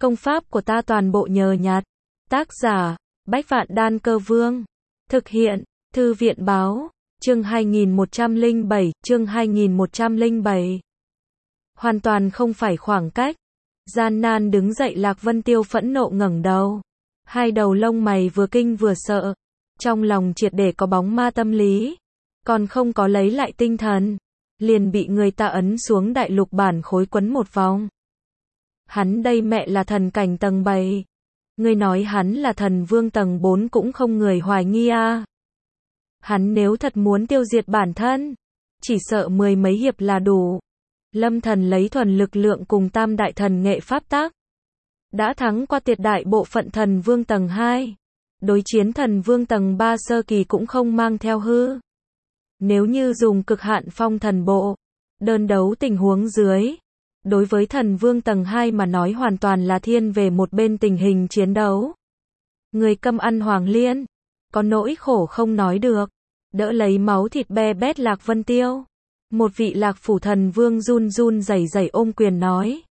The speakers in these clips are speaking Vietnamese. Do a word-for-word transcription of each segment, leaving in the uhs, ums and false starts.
Công pháp của ta toàn bộ nhờ nhặt. Tác giả, Bách Vạn Đan Cơ Vương. Thực hiện, Thư viện Báo. Chương hai nghìn một trăm lẻ bảy, chương hai nghìn một trăm lẻ bảy. Hoàn toàn không phải khoảng cách. Gian nan đứng dậy, Lạc Vân Tiêu phẫn nộ ngẩng đầu. Hai đầu lông mày vừa kinh vừa sợ. Trong lòng triệt để có bóng ma tâm lý. Còn không có lấy lại tinh thần. Liền bị người ta ấn xuống đại lục bản khối quấn một vòng. Hắn đây mẹ là thần cảnh tầng bảy. Ngươi nói hắn là thần vương tầng bốn cũng không người hoài nghi à. Hắn nếu thật muốn tiêu diệt bản thân, chỉ sợ mười mấy hiệp là đủ. Lâm Thần lấy thuần lực lượng cùng tam đại thần nghệ pháp tác. Đã thắng qua tuyệt đại bộ phận thần vương tầng hai. Đối chiến thần vương tầng ba sơ kỳ cũng không mang theo hư. Nếu như dùng cực hạn phong thần bộ, đơn đấu tình huống dưới. Đối với thần vương tầng hai mà nói hoàn toàn là thiên về một bên tình hình chiến đấu. Người câm ăn hoàng liên, có nỗi khổ không nói được. Đỡ lấy máu thịt be bét Lạc Vân Tiêu. Một vị Lạc phủ thần vương run run rẩy rẩy ôm quyền nói.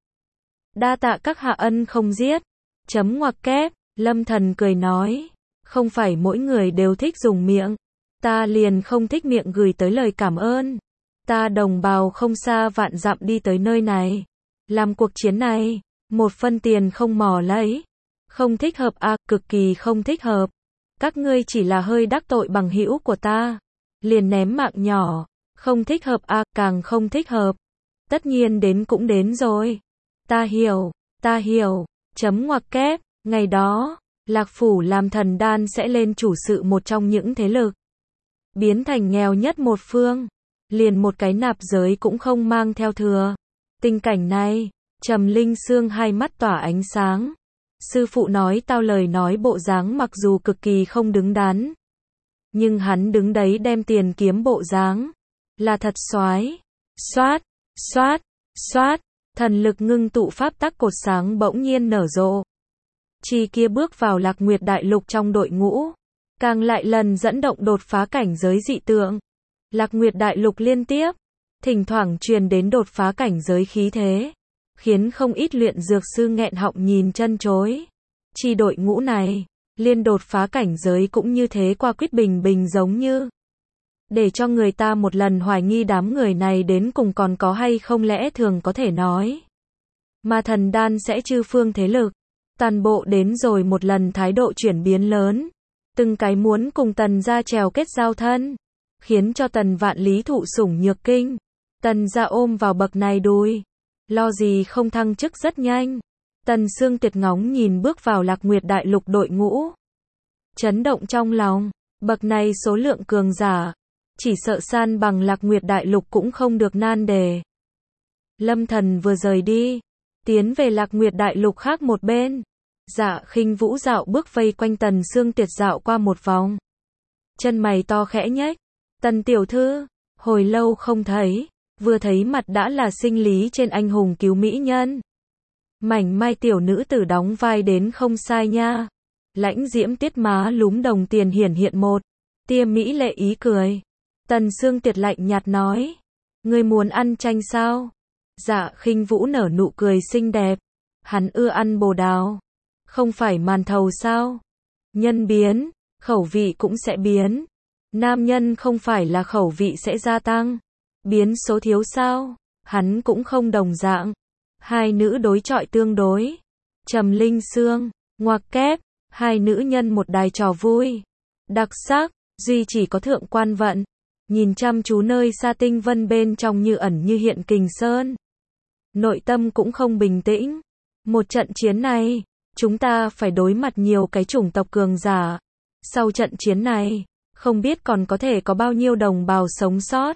Đa tạ các hạ ân không giết. Chấm ngoặc kép, Lâm Thần cười nói. Không phải mỗi người đều thích dùng miệng. Ta liền không thích miệng gửi tới lời cảm ơn. Ta đồng bào không xa vạn dặm đi tới nơi này. Làm cuộc chiến này, một phân tiền không mò lấy. Không thích hợp à, cực kỳ không thích hợp. Các ngươi chỉ là hơi đắc tội bằng hữu của ta. Liền ném mạng nhỏ. Không thích hợp à, càng không thích hợp. Tất nhiên đến cũng đến rồi. Ta hiểu, ta hiểu. Chấm ngoặc kép, ngày đó, Lạc phủ làm thần đan sẽ lên chủ sự một trong những thế lực. Biến thành nghèo nhất một phương. Liền một cái nạp giới cũng không mang theo thừa. Tình cảnh này, Trầm Linh Sương hai mắt tỏa ánh sáng. Sư phụ nói tao lời nói bộ dáng mặc dù cực kỳ không đứng đắn. Nhưng hắn đứng đấy đem tiền kiếm bộ dáng. Là thật xoái. Xoát, xoát, xoát. Thần lực ngưng tụ pháp tắc cột sáng bỗng nhiên nở rộ. Chi kia bước vào Lạc Nguyệt Đại Lục trong đội ngũ. Càng lại lần dẫn động đột phá cảnh giới dị tượng. Lạc Nguyệt Đại Lục liên tiếp. Thỉnh thoảng truyền đến đột phá cảnh giới khí thế. Khiến không ít luyện dược sư nghẹn họng nhìn chân chối. Chi đội ngũ này, liên đột phá cảnh giới cũng như thế qua quyết bình bình giống như. Để cho người ta một lần hoài nghi đám người này đến cùng còn có hay không lẽ thường có thể nói. Mà thần đan sẽ chư phương thế lực. Toàn bộ đến rồi một lần thái độ chuyển biến lớn. Từng cái muốn cùng tần gia trèo kết giao thân. Khiến cho tần vạn lý thụ sủng nhược kinh. Tần gia ôm vào bậc này đùi. Lo gì không thăng chức rất nhanh. Tần Sương Tuyệt ngóng nhìn bước vào Lạc Nguyệt Đại Lục đội ngũ. Chấn động trong lòng. Bậc này số lượng cường giả. Chỉ sợ san bằng Lạc Nguyệt Đại Lục cũng không được nan đề. Lâm Thần vừa rời đi. Tiến về Lạc Nguyệt Đại Lục khác một bên. Dạ Khinh Vũ dạo bước vây quanh Tần Sương Tuyệt dạo qua một vòng. Chân mày to khẽ nhếch. Tần tiểu thư, hồi lâu không thấy. Vừa thấy mặt đã là sinh lý trên anh hùng cứu mỹ nhân. Mảnh mai tiểu nữ tử đóng vai đến không sai nha. Lãnh diễm tiết má lúm đồng tiền hiển hiện một. Tia mỹ lệ ý cười. Tần Sương Tuyệt lạnh nhạt nói. Ngươi muốn ăn chanh sao? Dạ Khinh Vũ nở nụ cười xinh đẹp. Hắn ưa ăn bồ đào. Không phải màn thầu sao? Nhân biến, khẩu vị cũng sẽ biến. Nam nhân không phải là khẩu vị sẽ gia tăng. Biến số thiếu sao? Hắn cũng không đồng dạng. Hai nữ đối chọi tương đối. Trầm Linh Sương, ngoặc kép, hai nữ nhân một đài trò vui. Đặc sắc, duy chỉ có thượng quan vận. Nhìn chăm chú nơi xa tinh vân bên trong như ẩn như hiện kình sơn. Nội tâm cũng không bình tĩnh. Một trận chiến này, chúng ta phải đối mặt nhiều cái chủng tộc cường giả. Sau trận chiến này, không biết còn có thể có bao nhiêu đồng bào sống sót.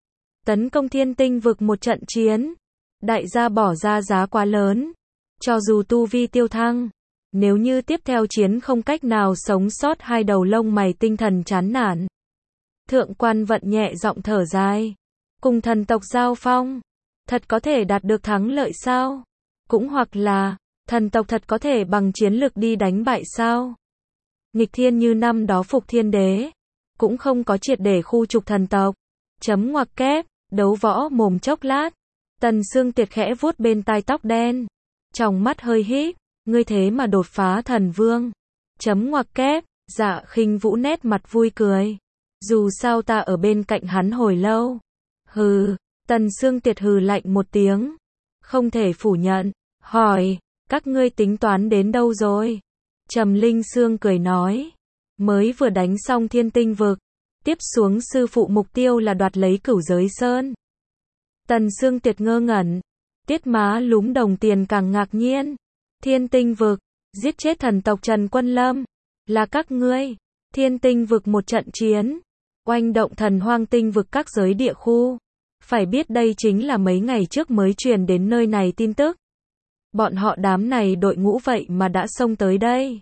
Tấn công thiên tinh vực một trận chiến. Đại gia bỏ ra giá quá lớn. Cho dù tu vi tiêu thăng. Nếu như tiếp theo chiến không cách nào sống sót hai đầu lông mày tinh thần chán nản. Thượng quan vận nhẹ giọng thở dài. Cùng thần tộc giao phong. Thật có thể đạt được thắng lợi sao? Cũng hoặc là, thần tộc thật có thể bằng chiến lực đi đánh bại sao? Nghịch thiên như năm đó Phục Thiên Đế. Cũng không có triệt để khu trục thần tộc. Chấm ngoặc kép, đấu võ mồm chốc lát. Tần Sương Tuyệt khẽ vuốt bên tai tóc đen. Trong mắt hơi híp, ngươi thế mà đột phá thần vương. Chấm ngoặc kép, Dạ Khinh Vũ nét mặt vui cười. Dù sao ta ở bên cạnh hắn hồi lâu. Hừ, Tần Sương Tiệt hừ lạnh một tiếng. Không thể phủ nhận, hỏi, các ngươi tính toán đến đâu rồi? Trầm Linh Sương cười nói, mới vừa đánh xong Thiên Tinh vực, tiếp xuống sư phụ mục tiêu là đoạt lấy Cửu Giới Sơn. Tần Sương Tiệt ngơ ngẩn, Tiết Má Lúm đồng tiền càng ngạc nhiên. Thiên Tinh vực, giết chết thần tộc Trần Quân Lâm, là các ngươi. Thiên Tinh vực một trận chiến, oanh động thần hoang tinh vực các giới địa khu. Phải biết đây chính là mấy ngày trước mới truyền đến nơi này tin tức. Bọn họ đám này đội ngũ vậy mà đã xông tới đây.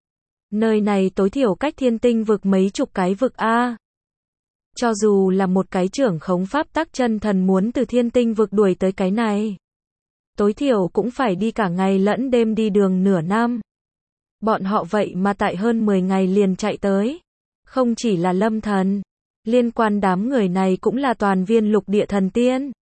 Nơi này tối thiểu cách Thiên Tinh vực mấy chục cái vực A. Cho dù là một cái trưởng khống pháp tắc chân thần muốn từ Thiên Tinh vực đuổi tới cái này, tối thiểu cũng phải đi cả ngày lẫn đêm đi đường nửa năm. Bọn họ vậy mà tại hơn mười ngày liền chạy tới. Không chỉ là Lâm Thần, liên quan đám người này cũng là toàn viên lục địa thần tiên.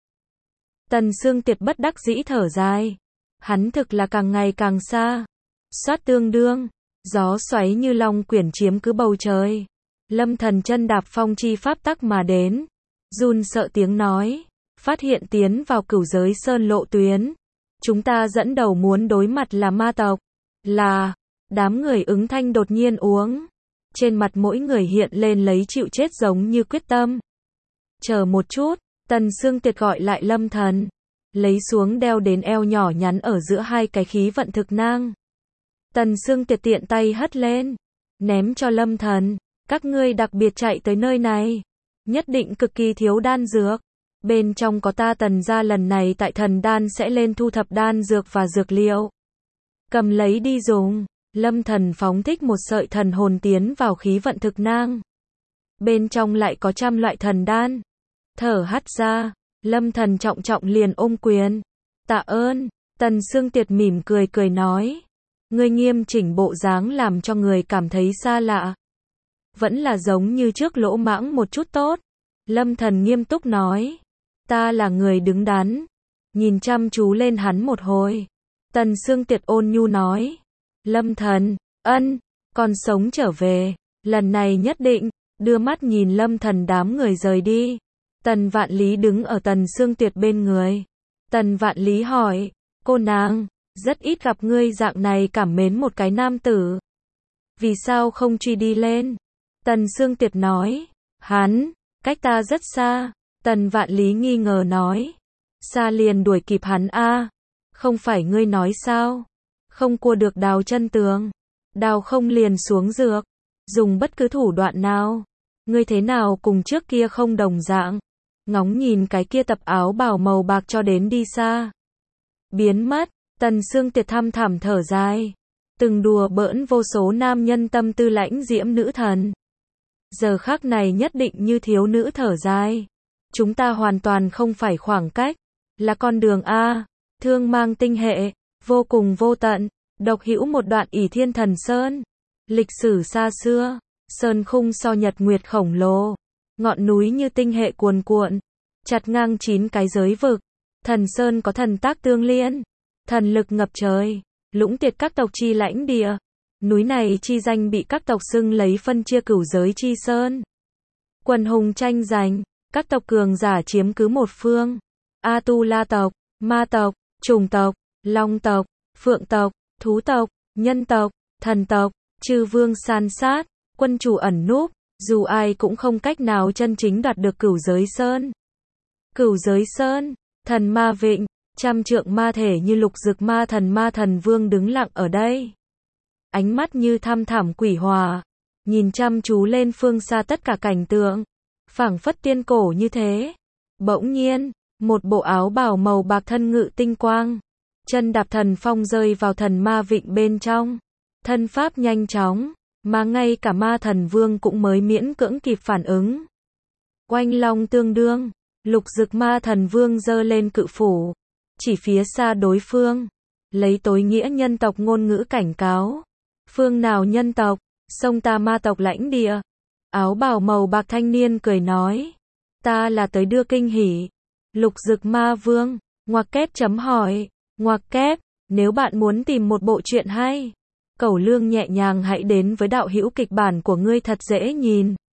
Tần Sương Tiệt bất đắc dĩ thở dài. Hắn thực là càng ngày càng xa. Xoát tương đương, gió xoáy như long quyển chiếm cứ bầu trời. Lâm Thần chân đạp phong chi pháp tắc mà đến. Run sợ tiếng nói, phát hiện tiến vào Cửu Giới Sơn lộ tuyến. Chúng ta dẫn đầu muốn đối mặt là ma tộc. Là, đám người ứng thanh đột nhiên uống. Trên mặt mỗi người hiện lên lấy chịu chết giống như quyết tâm. Chờ một chút, Tần Sương Tiệt gọi lại Lâm Thần. Lấy xuống đeo đến eo nhỏ nhắn ở giữa hai cái khí vận thực nang. Tần Sương Tiệt tiện tay hất lên, ném cho Lâm Thần. Các ngươi đặc biệt chạy tới nơi này, nhất định cực kỳ thiếu đan dược. Bên trong có ta Tần gia lần này tại thần đan sẽ lên thu thập đan dược và dược liệu. Cầm lấy đi dùng. Lâm Thần phóng thích một sợi thần hồn tiến vào khí vận thực nang. Bên trong lại có trăm loại thần đan. Thở hắt ra, Lâm Thần trọng trọng liền ôm quyền. Tạ ơn. Tần Sương Tiệt mỉm cười cười nói. Ngươi nghiêm chỉnh bộ dáng làm cho người cảm thấy xa lạ. Vẫn là giống như trước lỗ mãng một chút tốt. Lâm Thần nghiêm túc nói. Ta là người đứng đắn. Nhìn chăm chú lên hắn một hồi. Tần Sương Tiệt ôn nhu nói. Lâm Thần, ân, còn sống trở về. Lần này nhất định. Đưa mắt nhìn Lâm Thần đám người rời đi. Tần Vạn Lý đứng ở Tần Sương Tiệt bên người. Tần Vạn Lý hỏi. Cô nàng, rất ít gặp ngươi dạng này cảm mến một cái nam tử. Vì sao không truy đi lên? Tần Sương Tiệt nói. Hắn, cách ta rất xa. Tần Vạn Lý nghi ngờ nói. Xa liền đuổi kịp hắn a. Không phải ngươi nói sao? Không cua được đào chân tường. Đào không liền xuống dược. Dùng bất cứ thủ đoạn nào. Ngươi thế nào cùng trước kia không đồng dạng. Ngóng nhìn cái kia tập áo bào màu bạc cho đến đi xa. Biến mất. Tần Sương Tiệt thăm thẳm thở dài. Từng đùa bỡn vô số nam nhân tâm tư lãnh diễm nữ thần. Giờ khắc này nhất định như thiếu nữ thở dài. Chúng ta hoàn toàn không phải khoảng cách. Là con đường A. Thương mang tinh hệ. Vô cùng vô tận. Độc hữu một đoạn ỷ thiên thần sơn. Lịch sử xa xưa. Sơn khung so nhật nguyệt khổng lồ. Ngọn núi như tinh hệ cuồn cuộn. Chặt ngang chín cái giới vực. Thần sơn có thần tác tương liên. Thần lực ngập trời. Lũng tiệt các tộc chi lãnh địa. Núi này chi danh bị các tộc xưng lấy phân chia cửu giới chi sơn. Quần hùng tranh giành. Các tộc cường giả chiếm cứ một phương. A-tu-la tộc, ma tộc, trùng tộc, long tộc, phượng tộc, thú tộc, nhân tộc, thần tộc, chư vương san sát, quân chủ ẩn núp, dù ai cũng không cách nào chân chính đoạt được cửu giới sơn. Cửu giới sơn, thần ma vịnh, trăm trượng ma thể như lục dực ma thần ma thần vương đứng lặng ở đây. Ánh mắt như thăm thẳm quỷ hòa, nhìn chăm chú lên phương xa tất cả cảnh tượng, phảng phất tiên cổ như thế. Bỗng nhiên, một bộ áo bào màu bạc thân ngự tinh quang, chân đạp thần phong rơi vào thần ma vịnh bên trong. Thân pháp nhanh chóng, mà ngay cả ma thần vương cũng mới miễn cưỡng kịp phản ứng. Oanh long tương đương, lục dực ma thần vương giơ lên cự phủ, chỉ phía xa đối phương, lấy tối nghĩa nhân tộc ngôn ngữ cảnh cáo. Phương nào nhân tộc, xông ta ma tộc lãnh địa. Áo bào màu bạc thanh niên cười nói. Ta là tới đưa kinh hỉ. Lục dực ma vương, ngoặc kép chấm hỏi, ngoặc kép, Nếu bạn muốn tìm một bộ truyện hay, cẩu lương nhẹ nhàng hãy đến với đạo hữu kịch bản của ngươi thật dễ nhìn.